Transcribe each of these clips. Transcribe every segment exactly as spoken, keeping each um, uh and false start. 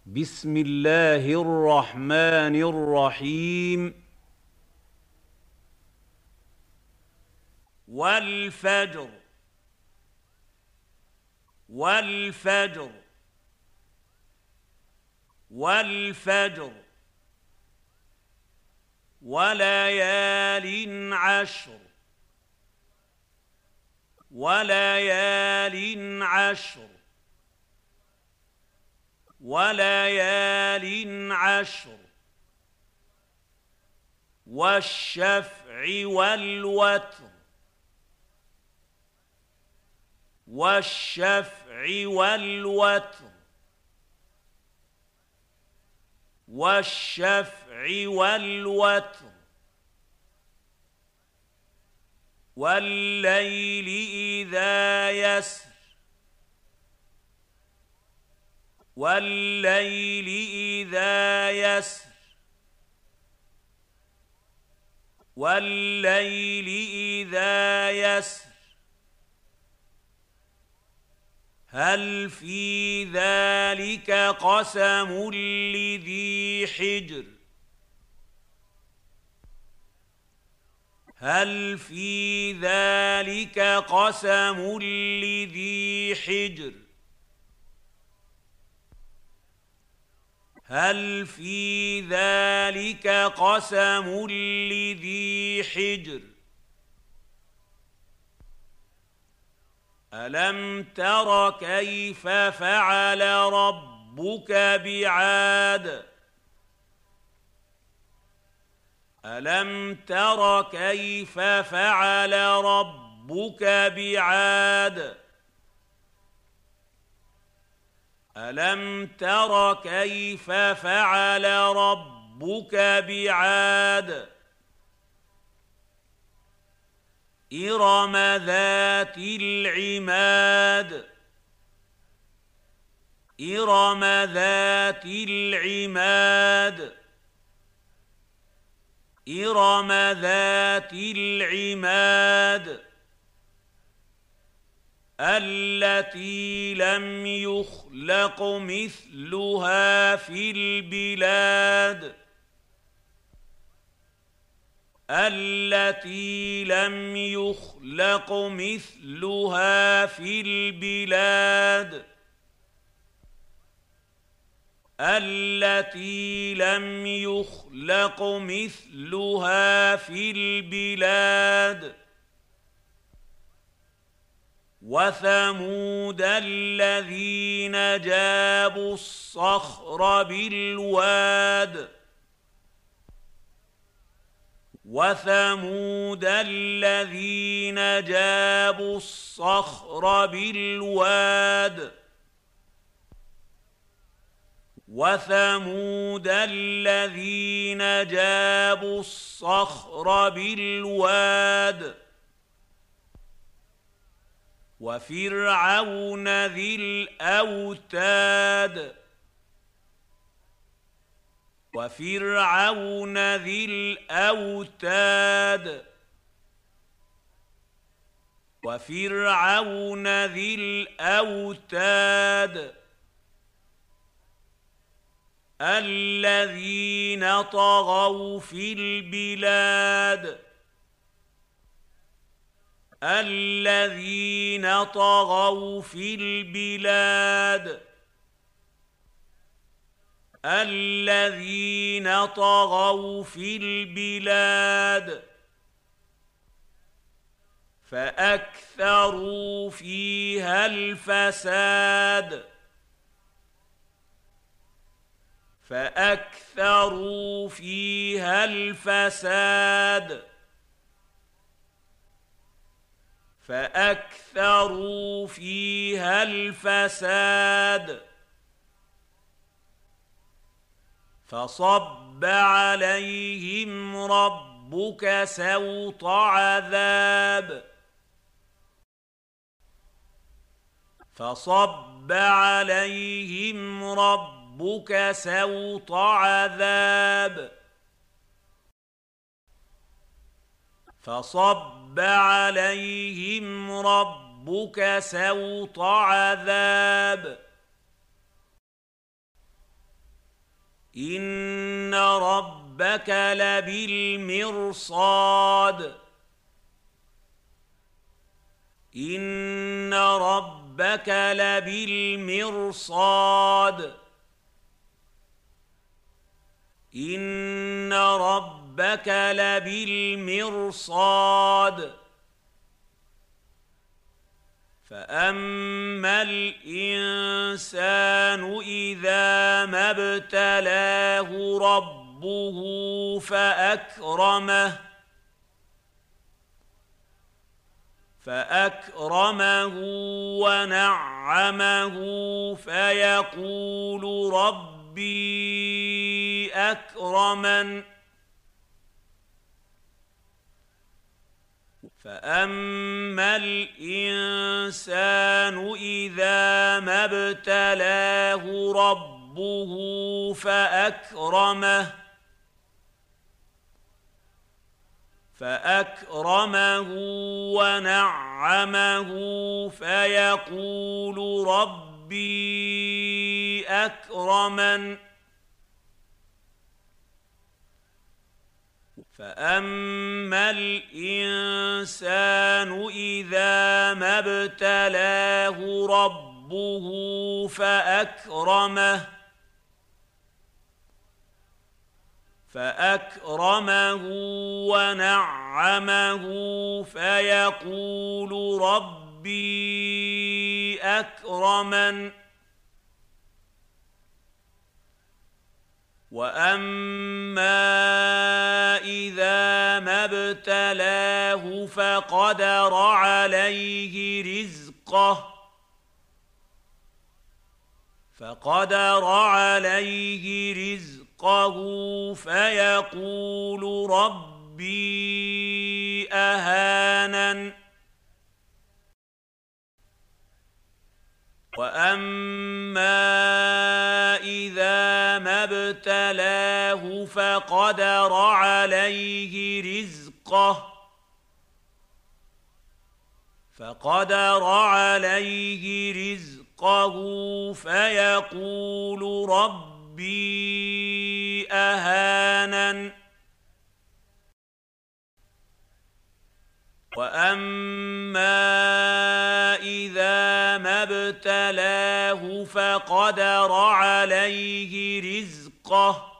بسم الله الرحمن الرحيم. والفجر والفجر والفجر وليال عشر وليال عشر وليال عشر والشفع والوتر والشفع والوتر والشفع والوتر والليل إذا يسر والليل إذا يسر والليل إذا يسر هل في ذلك قسم لذي حجر هل في ذلك قسم لذي حجر هل في ذلك قسم لذي حجر ألم تر كيف فعل ربك بعاد ألم تر كيف فعل ربك بعاد ألم تر كيف فعل ربك بعاد إرم ذات العماد إرم ذات العماد إرم ذات العماد التي لم يخلق مثلها في البلاد التي لم يخلق مثلها في البلاد التي لم يخلق مثلها في البلاد وثمود الذين جابوا الصخر بالواد وثمود الذين جابوا الصخر بالواد وثمود الذين جابوا الصخر بالواد وفرعون ذي الأوتاد وفرعون ذي الأوتاد وفرعون ذي الأوتاد الذين طغوا في البلاد الذين طغوا في البلاد الذين طغوا في البلاد فأكثروا فيها الفساد فأكثروا فيها الفساد فأكثروا فيها الفساد فصب عليهم ربك سوط عذاب فصب عليهم ربك سوط عذاب فصب عليهم ربك سوط عذاب إن ربك لبالمرصاد إن ربك لبالمرصاد إن ربك لبالمرصاد فأما الإنسان إذا ما ابتلاه ربه فأكرمه فأكرمه ونعمه فيقول ربي أكرمن فأما الإنسان إذا ما ابتلاه ربه فأكرمه فأكرمه ونعمه فيقول ربي أكرمن فأما الإنسان إذا ما ابتلاه ربه فأكرمه فأكرمه ونعمه فيقول ربي أكرمن وأما إذا ما ابتلاه فقدر عليه رزقه فقدر عليه رزقه فيقول ربي أهانن وأما إذا ما ابتلاه فقدر عليه رزقه فقدر عليه رزقه فيقول ربي أهانن وأما إذا ما ابتلاه فقدر عليه رزقه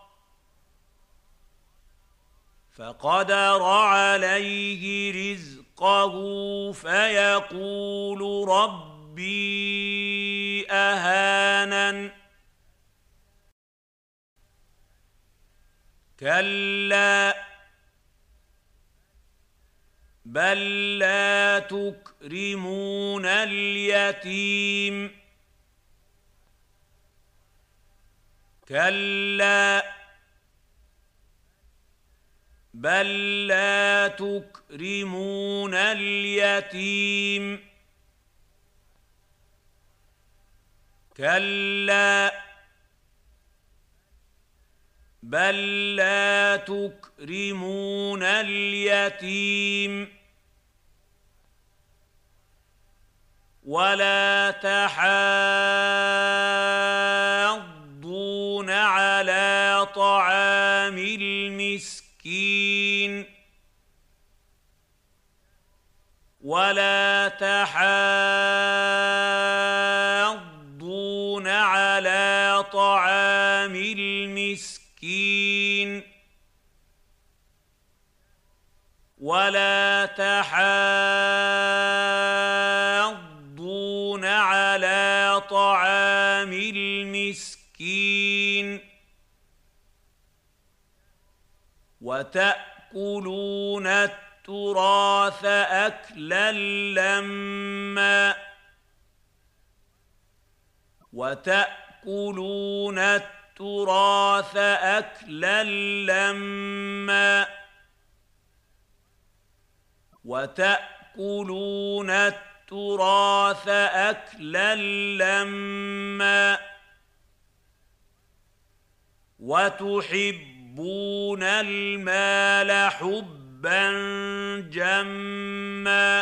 فقدر عليه رزقه فيقول ربي أهانن كلا بل لا تكرمون اليتيم كلا بل لا تكرمون اليتيم كلا بل لا تكرمون اليتيم ولا تحاضون على طعام المسكين ولا تحاضون على طعام المسكين ولا تحاضون على طعام المسكين وتأكلون التراث أكلا لما وتأكلون التراث أكلا لما وتأكلون التراث أكلا لما وتحبون المال حبا جما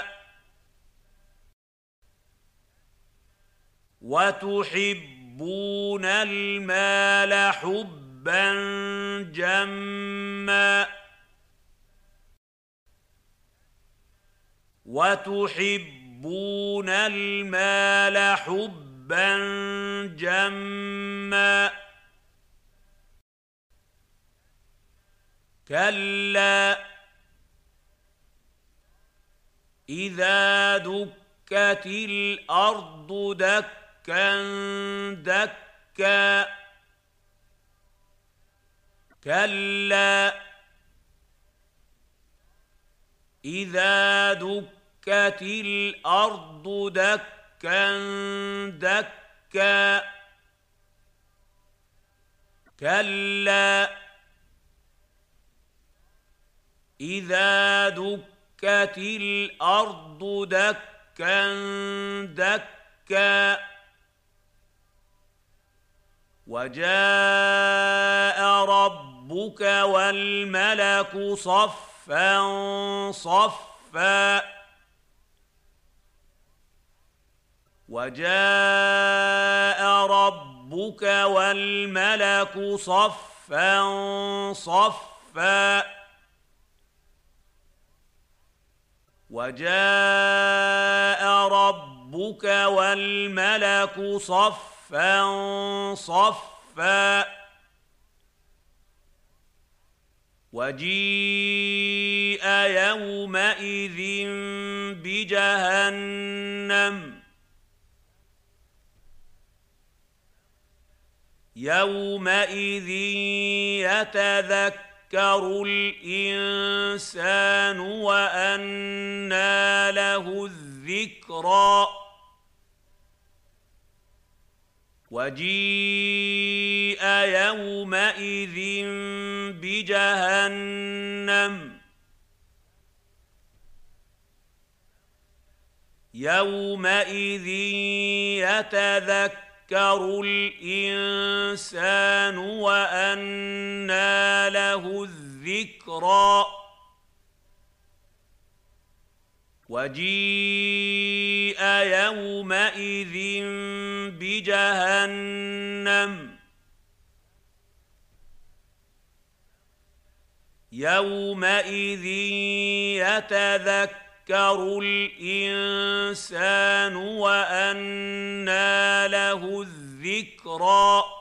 وتحبون المال حبا حبا جما وتحبون المال حبا جما كلا إذا دكت الأرض دكا دكا كلا إذا دكت الأرض دكا دكا كلا إذا دكت الأرض دكا دكا وجاء ربك والملك صفا صفا وجاء ربك والملك صفا صفا وجاء ربك والملك صفا صفا وجيء يومئذ بجهنم يومئذ يتذكر يذكر الإنسان وأنى له الذكرى وجيء يومئذ بجهنم يومئذ يتذكر يذكر الإنسان وأنى له الذكرى وجيء يومئذ بجهنم يومئذ يتذكر يذكر الإنسان وأنى له الذكرى